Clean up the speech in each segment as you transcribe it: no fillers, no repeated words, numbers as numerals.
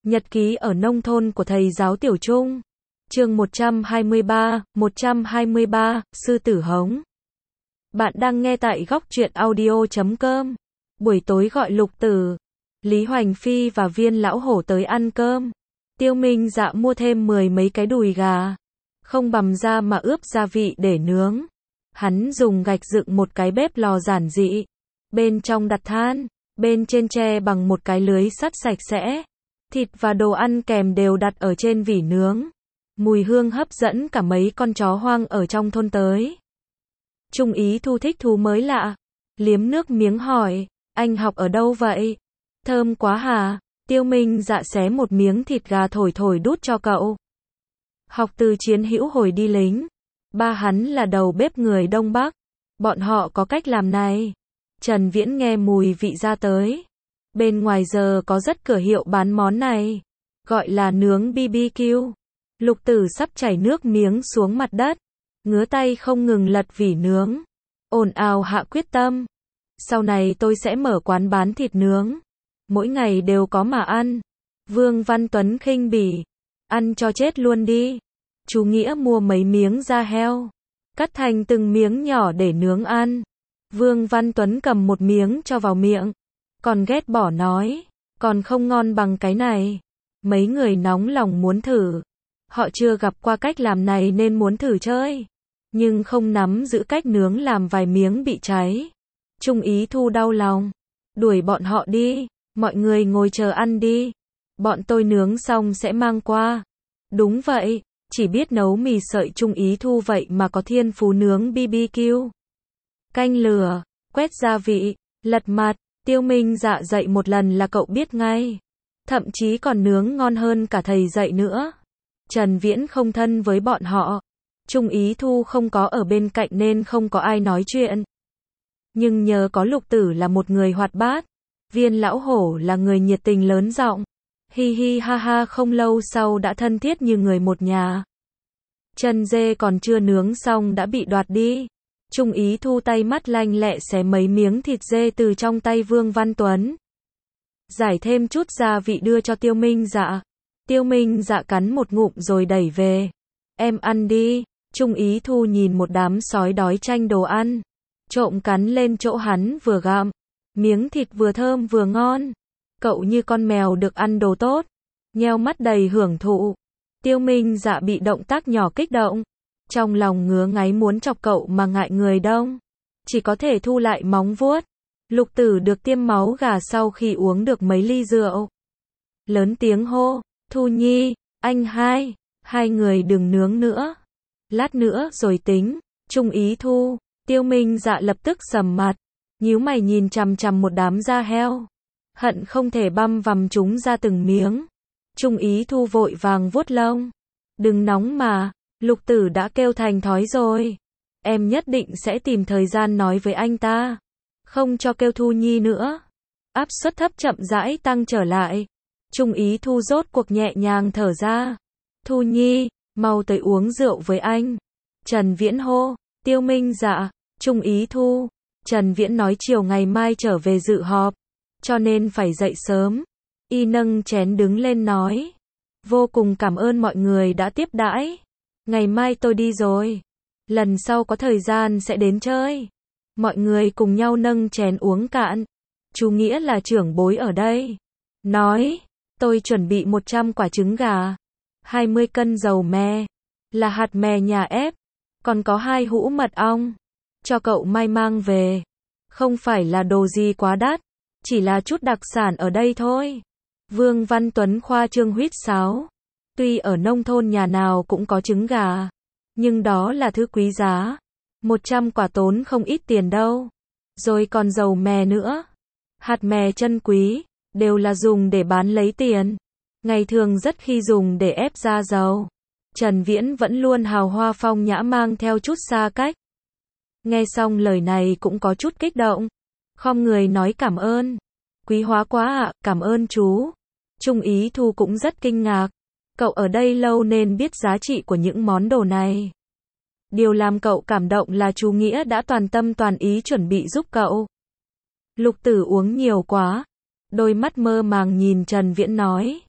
Nhật ký ở nông thôn của thầy giáo Tiểu Trung. Chương 123, Sư tử hống. Bạn đang nghe tại góc truyện audio.com. Buổi tối gọi Lục Tử, Lý Hoành Phi và Viên lão hổ tới ăn cơm. Tiêu Minh Dạ mua thêm 10 mấy cái đùi gà, không bằm ra mà ướp gia vị để nướng. Hắn dùng gạch dựng một cái bếp lò giản dị, bên trong đặt than, bên trên che bằng một cái lưới sắt sạch sẽ. Thịt và đồ ăn kèm đều đặt ở trên vỉ nướng. Mùi hương hấp dẫn cả mấy con chó hoang ở trong thôn tới. Trung Ý Thu thích thú mới lạ, liếm nước miếng hỏi, anh học ở đâu vậy? Thơm quá hả? Tiêu Minh Dạ xé một miếng thịt gà thổi thổi đút cho cậu. Học từ Chiến Hữu hồi đi lính. Ba hắn là đầu bếp người Đông Bắc. Bọn họ có cách làm này. Trần Viễn nghe mùi vị ra tới. Bên ngoài giờ có rất cửa hiệu bán món này, gọi là nướng BBQ. Lục Tử sắp chảy nước miếng xuống mặt đất, ngứa tay không ngừng lật vỉ nướng, ồn ào hạ quyết tâm. Sau này tôi sẽ mở quán bán thịt nướng, mỗi ngày đều có mà ăn. Vương Văn Tuấn khinh bỉ, ăn cho chết luôn đi. Chú Nghĩa mua mấy miếng da heo, cắt thành từng miếng nhỏ để nướng ăn. Vương Văn Tuấn cầm một miếng cho vào miệng, còn ghét bỏ nói, còn không ngon bằng cái này. Mấy người nóng lòng muốn thử. Họ chưa gặp qua cách làm này nên muốn thử chơi, nhưng không nắm giữ cách nướng, làm vài miếng bị cháy. Trung Ý Thu đau lòng, đuổi bọn họ đi, mọi người ngồi chờ ăn đi. Bọn tôi nướng xong sẽ mang qua. Đúng vậy, chỉ biết nấu mì sợi Trung Ý Thu vậy mà có thiên phú nướng BBQ. Canh lửa, quét gia vị, lật mặt. Tiêu Minh Dạ dạy một lần là cậu biết ngay. Thậm chí còn nướng ngon hơn cả thầy dạy nữa. Trần Viễn không thân với bọn họ. Trung Ý Thu không có ở bên cạnh nên không có ai nói chuyện. Nhưng nhờ có Lục Tử là một người hoạt bát, Viên lão hổ là người nhiệt tình lớn giọng, hi hi ha ha, không lâu sau đã thân thiết như người một nhà. Chân dê còn chưa nướng xong đã bị đoạt đi. Trung Ý Thu tay mắt lanh lẹ xé mấy miếng thịt dê từ trong tay Vương Văn Tuấn, giải thêm chút gia vị đưa cho Tiêu Minh Dạ. Tiêu Minh Dạ cắn một ngụm rồi đẩy về. Em ăn đi. Trung Ý Thu nhìn một đám sói đói tranh đồ ăn, trộm cắn lên chỗ hắn vừa gặm. Miếng thịt vừa thơm vừa ngon. Cậu như con mèo được ăn đồ tốt, nheo mắt đầy hưởng thụ. Tiêu Minh Dạ bị động tác nhỏ kích động, trong lòng ngứa ngáy muốn chọc cậu mà ngại người đông, chỉ có thể thu lại móng vuốt. Lục Tử được tiêm máu gà sau khi uống được mấy ly rượu, lớn tiếng hô, Thu Nhi, anh hai người đừng nướng nữa, lát nữa rồi tính. Trung Ý Thu, Tiêu Minh Dạ lập tức sầm mặt, nhíu mày nhìn chằm chằm một đám da heo, hận không thể băm vằm chúng ra từng miếng. Trung Ý Thu vội vàng vuốt lông, đừng nóng mà, Lục Tử đã kêu thành thói rồi. Em nhất định sẽ tìm thời gian nói với anh ta, không cho kêu Thu Nhi nữa. Áp suất thấp chậm rãi tăng trở lại. Trung Ý Thu rốt cuộc nhẹ nhàng thở ra. Thu Nhi, mau tới uống rượu với anh. Trần Viễn hô. Tiêu Minh Dạ, Trung Ý Thu. Trần Viễn nói chiều ngày mai trở về dự họp, cho nên phải dậy sớm. Y nâng chén đứng lên nói, vô cùng cảm ơn mọi người đã tiếp đãi. Ngày mai tôi đi rồi, lần sau có thời gian sẽ đến chơi. Mọi người cùng nhau nâng chén uống cạn. Chú Nghĩa là trưởng bối ở đây, nói, tôi chuẩn bị 100 quả trứng gà, 20 cân dầu me, là hạt mè nhà ép, còn có 2 hũ mật ong, cho cậu mai mang về. Không phải là đồ gì quá đắt, chỉ là chút đặc sản ở đây thôi. Vương Văn Tuấn khoa trương huýt sáo. Tuy ở nông thôn nhà nào cũng có trứng gà, nhưng đó là thứ quý giá. 100 quả tốn không ít tiền đâu. Rồi còn dầu mè nữa. Hạt mè chân quý, đều là dùng để bán lấy tiền. Ngày thường rất khi dùng để ép ra dầu. Trần Viễn vẫn luôn hào hoa phong nhã, mang theo chút xa cách. Nghe xong lời này cũng có chút kích động, khom người nói cảm ơn. Quý hóa quá ạ, cảm ơn chú. Trung Ý Thu cũng rất kinh ngạc. Cậu ở đây lâu nên biết giá trị của những món đồ này. Điều làm cậu cảm động là chú Nghĩa đã toàn tâm toàn ý chuẩn bị giúp cậu. Lục Tử uống nhiều quá, đôi mắt mơ màng nhìn Trần Viễn nói,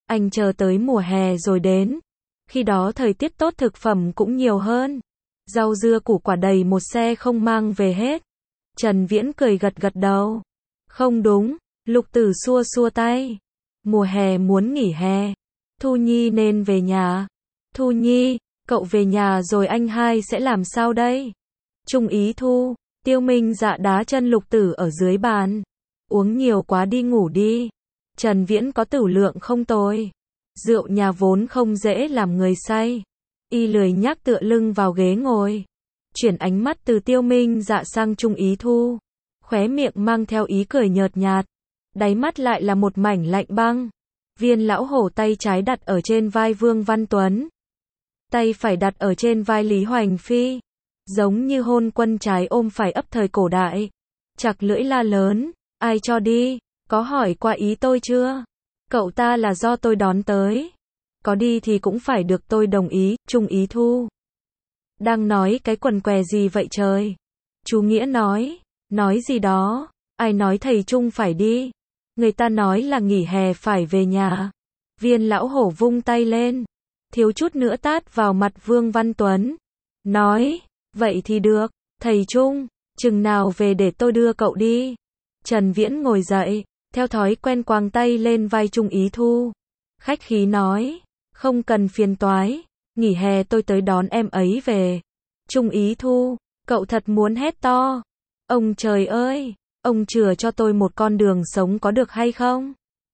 Anh chờ tới mùa hè rồi đến. Khi đó thời tiết tốt thực phẩm cũng nhiều hơn. Rau dưa củ quả đầy một xe không mang về hết. Trần Viễn cười gật gật đầu. Không đúng, Lục Tử xua xua tay. Mùa hè muốn nghỉ hè. Thu Nhi nên về nhà. Thu Nhi, cậu về nhà rồi anh hai sẽ làm sao đây? Trung Ý Thu, Tiêu Minh Dạ đá chân Lục Tử ở dưới bàn. Uống nhiều quá đi ngủ đi. Trần Viễn có tửu lượng không tồi. Rượu nhà vốn không dễ làm người say. Y lười nhác tựa lưng vào ghế ngồi. Chuyển ánh mắt từ Tiêu Minh Dạ sang Trung Ý Thu. Khóe miệng mang theo ý cười nhợt nhạt. Đáy mắt lại là một mảnh lạnh băng. Viên lão hổ tay trái đặt ở trên vai Vương Văn Tuấn. Tay phải đặt ở trên vai Lý Hoành Phi. Giống như hôn quân trái ôm phải ấp thời cổ đại. Chặt lưỡi la lớn. Ai cho đi? Có hỏi qua ý tôi chưa? Cậu ta là do tôi đón tới. Có đi thì cũng phải được tôi đồng ý. Trung Ý Thu. Đang nói cái quần què gì vậy trời? Chú Nghĩa nói. Nói gì đó? Ai nói thầy Trung phải đi? Người ta nói là nghỉ hè phải về nhà. Viên lão hổ vung tay lên. Thiếu chút nữa tát vào mặt Vương Văn Tuấn. Nói. Vậy thì được. Thầy Trung. Chừng nào về để tôi đưa cậu đi. Trần Viễn ngồi dậy. Theo thói quen quàng tay lên vai Trung Ý Thu. Khách khí nói. Không cần phiền toái. Nghỉ hè tôi tới đón em ấy về. Trung Ý Thu. Cậu thật muốn hét to. Ông trời ơi. Ông chừa cho tôi một con đường sống có được hay không?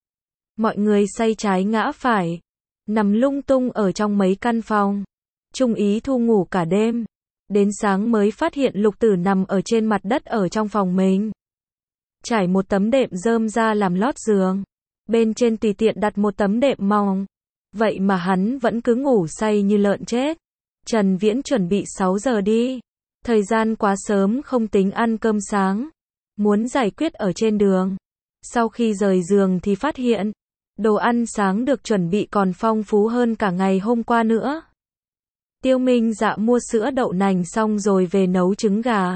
Mọi người say trái ngã phải. Nằm lung tung ở trong mấy căn phòng. Trung Ý Thu ngủ cả đêm. Đến sáng mới phát hiện Lục Tử nằm ở trên mặt đất ở trong phòng mình. Trải một tấm đệm rơm ra làm lót giường. Bên trên tùy tiện đặt một tấm đệm mỏng. Vậy mà hắn vẫn cứ ngủ say như lợn chết. Trần Viễn chuẩn bị 6 giờ đi. Thời gian quá sớm không tính ăn cơm sáng. Muốn giải quyết ở trên đường. Sau khi rời giường thì phát hiện. Đồ ăn sáng được chuẩn bị còn phong phú hơn cả ngày hôm qua nữa. Tiêu Minh Dạ mua sữa đậu nành xong rồi về nấu trứng gà.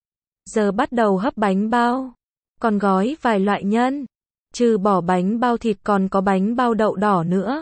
Giờ bắt đầu hấp bánh bao. Còn gói vài loại nhân. Trừ bỏ bánh bao thịt còn có bánh bao đậu đỏ nữa.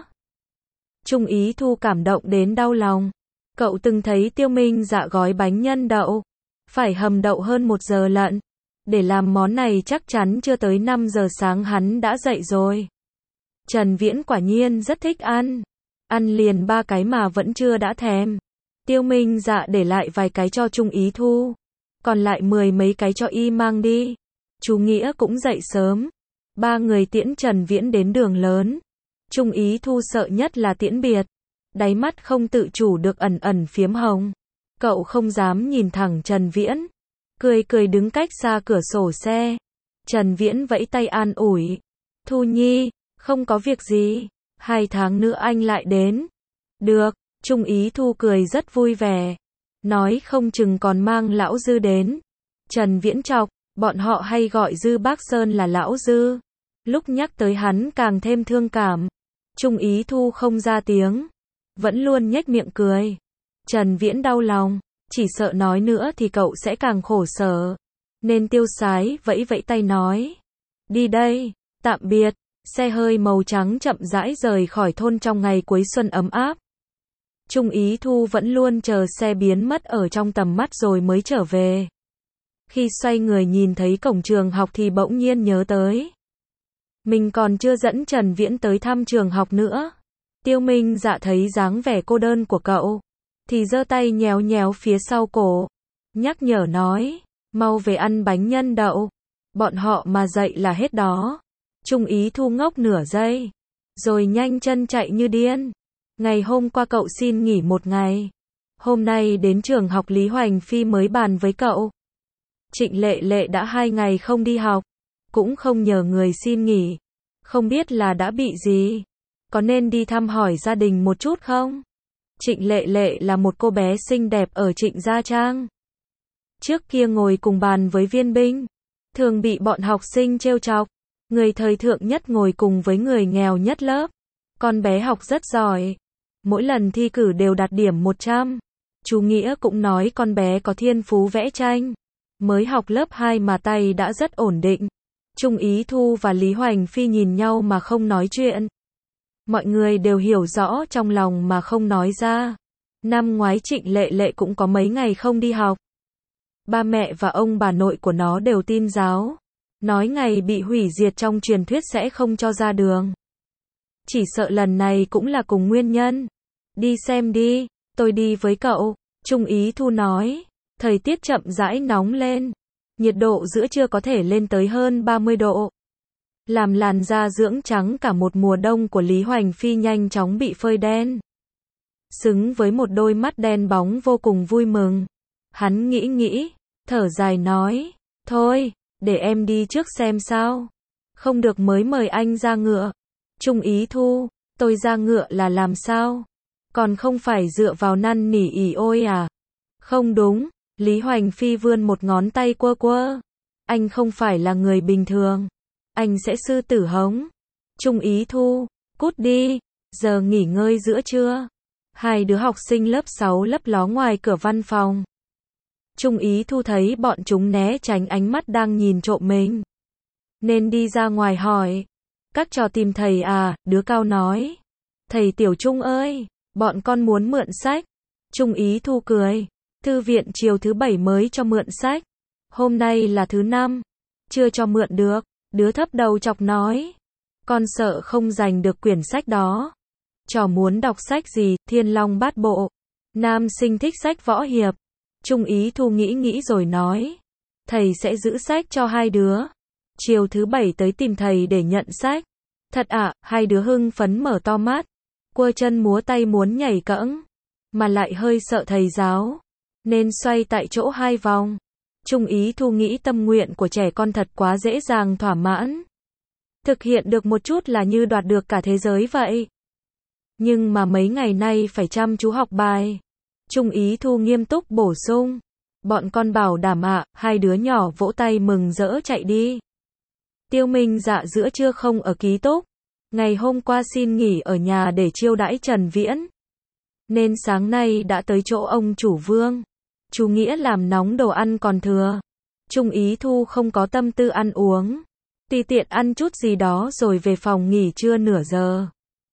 Trung Ý Thu cảm động đến đau lòng. Cậu từng thấy Tiêu Minh Dạ gói bánh nhân đậu. Phải hầm đậu hơn 1 giờ lận. Để làm món này chắc chắn chưa tới 5 giờ sáng hắn đã dậy rồi. Trần Viễn quả nhiên rất thích ăn. Ăn liền 3 cái mà vẫn chưa đã thèm. Tiêu Minh Dạ để lại vài cái cho Trung Ý Thu. Còn lại 10 mấy cái cho y mang đi. Chú Nghĩa cũng dậy sớm. 3 người tiễn Trần Viễn đến đường lớn. Trung Ý Thu sợ nhất là tiễn biệt. Đáy mắt không tự chủ được ẩn ẩn phiếm hồng. Cậu không dám nhìn thẳng Trần Viễn. Cười cười đứng cách xa cửa sổ xe. Trần Viễn vẫy tay an ủi. Thu Nhi, không có việc gì. 2 tháng nữa anh lại đến. Được, Trung Ý Thu cười rất vui vẻ. Nói không chừng còn mang lão Dư đến. Trần Viễn chọc, bọn họ hay gọi Dư Bác Sơn là lão Dư. Lúc nhắc tới hắn càng thêm thương cảm. Trung Ý Thu không ra tiếng. Vẫn luôn nhếch miệng cười. Trần Viễn đau lòng. Chỉ sợ nói nữa thì cậu sẽ càng khổ sở. Nên tiêu sái vẫy vẫy tay nói. Đi đây, tạm biệt. Xe hơi màu trắng chậm rãi rời khỏi thôn trong ngày cuối xuân ấm áp. Trung Ý Thu vẫn luôn chờ xe biến mất ở trong tầm mắt rồi mới trở về. Khi xoay người nhìn thấy cổng trường học thì bỗng nhiên nhớ tới. Mình còn chưa dẫn Trần Viễn tới thăm trường học nữa. Tiêu Minh Dạ thấy dáng vẻ cô đơn của cậu. Thì giơ tay nhéo nhéo phía sau cổ. Nhắc nhở nói. Mau về ăn bánh nhân đậu. Bọn họ mà dậy là hết đó. Trung Ý Thu ngốc nửa giây. Rồi nhanh chân chạy như điên. Ngày hôm qua cậu xin nghỉ 1 ngày. Hôm nay đến trường học Lý Hoành Phi mới bàn với cậu. Trịnh Lệ Lệ đã 2 ngày không đi học. Cũng không nhờ người xin nghỉ. Không biết là đã bị gì. Có nên đi thăm hỏi gia đình một chút không? Trịnh Lệ Lệ là một cô bé xinh đẹp ở Trịnh Gia Trang. Trước kia ngồi cùng bàn với Viên Binh. Thường bị bọn học sinh trêu chọc. Người thời thượng nhất ngồi cùng với người nghèo nhất lớp. Con bé học rất giỏi. Mỗi lần thi cử đều đạt điểm 100. Chú Nghĩa cũng nói con bé có thiên phú vẽ tranh. Mới học lớp 2 mà tay đã rất ổn định. Trung Ý Thu và Lý Hoành Phi nhìn nhau mà không nói chuyện. Mọi người đều hiểu rõ trong lòng mà không nói ra. Năm ngoái Trịnh Lệ Lệ cũng có mấy ngày không đi học. Ba mẹ và ông bà nội của nó đều tin giáo. Nói ngày bị hủy diệt trong truyền thuyết sẽ không cho ra đường. Chỉ sợ lần này cũng là cùng nguyên nhân. Đi xem đi, tôi đi với cậu, Trung Ý Thu nói. Thời tiết chậm rãi nóng lên. Nhiệt độ giữa trưa có thể lên tới hơn 30 độ. Làm làn da dưỡng trắng cả một mùa đông của Lý Hoành Phi nhanh chóng bị phơi đen. Xứng với một đôi mắt đen bóng vô cùng vui mừng. Hắn nghĩ, thở dài nói, thôi, để em đi trước xem sao. Không được mới mời anh ra ngựa. Trung Ý Thu, tôi ra ngựa là làm sao? Còn không phải dựa vào năn nỉ ỉ ôi à? Không đúng, Lý Hoành Phi vươn một ngón tay quơ. Anh không phải là người bình thường. Anh sẽ sư tử hống. Trung Ý Thu, cút đi, giờ nghỉ ngơi giữa trưa. Hai đứa học sinh lớp 6 lấp ló ngoài cửa văn phòng. Trung Ý Thu thấy bọn chúng né tránh ánh mắt đang nhìn trộm mình, nên đi ra ngoài hỏi. Các trò tìm thầy à, đứa cao nói. Thầy Tiểu Trung ơi, bọn con muốn mượn sách. Trung Ý Thu cười. Thư viện chiều thứ 7 mới cho mượn sách. Hôm nay là thứ 5. Chưa cho mượn được. Đứa thấp đầu chọc nói. Con sợ không giành được quyển sách đó. Trò muốn đọc sách gì, Thiên Long Bát Bộ. Nam sinh thích sách võ hiệp. Trung Ý Thu nghĩ rồi nói. Thầy sẽ giữ sách cho hai đứa. Chiều thứ 7 tới tìm thầy để nhận sách. Thật ạ, hai đứa hưng phấn mở to mắt. Quơ chân múa tay muốn nhảy cẫng. Mà lại hơi sợ thầy giáo. Nên xoay tại chỗ 2 vòng. Trung Ý Thu nghĩ tâm nguyện của trẻ con thật quá dễ dàng thỏa mãn. Thực hiện được một chút là như đoạt được cả thế giới vậy. Nhưng mà mấy ngày nay phải chăm chú học bài. Trung Ý Thu nghiêm túc bổ sung. Bọn con bảo đảm ạ, hai đứa nhỏ vỗ tay mừng rỡ chạy đi. Tiêu Minh Dạ giữa trưa không ở ký túc. Ngày hôm qua xin nghỉ ở nhà để chiêu đãi Trần Viễn. Nên sáng nay đã tới chỗ ông chủ Vương. Chú Nghĩa làm nóng đồ ăn còn thừa. Trung Ý Thu không có tâm tư ăn uống. Tùy tiện ăn chút gì đó rồi về phòng nghỉ trưa nửa giờ.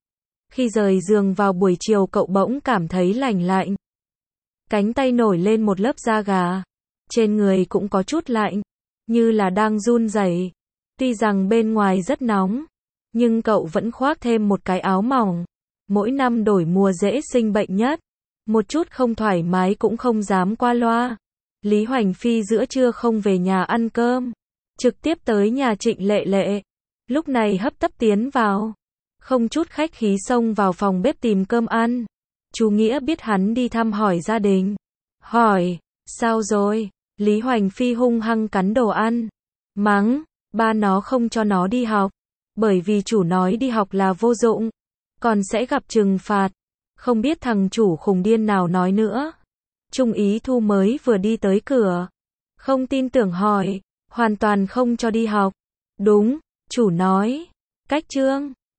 Khi rời giường vào buổi chiều cậu bỗng cảm thấy lạnh lạnh. Cánh tay nổi lên một lớp da gà. Trên người cũng có chút lạnh. Như là đang run rẩy. Tuy rằng bên ngoài rất nóng. Nhưng cậu vẫn khoác thêm một cái áo mỏng. Mỗi năm đổi mùa dễ sinh bệnh nhất. Một chút không thoải mái cũng không dám qua loa. Lý Hoành Phi giữa trưa không về nhà ăn cơm. Trực tiếp tới nhà Trịnh Lệ Lệ. Lúc này hấp tấp tiến vào. Không chút khách khí xông vào phòng bếp tìm cơm ăn. Chú Nghĩa biết hắn đi thăm hỏi gia đình. Hỏi, sao rồi? Lý Hoành Phi hung hăng cắn đồ ăn. Mắng, ba nó không cho nó đi học. Bởi vì chủ nói đi học là vô dụng. Còn sẽ gặp trừng phạt. Không biết thằng chủ khùng điên nào nói nữa. Trung Ý Thu mới vừa đi tới cửa. Không tin tưởng hỏi. Hoàn toàn không cho đi học. Đúng, chủ nói. Cách chương.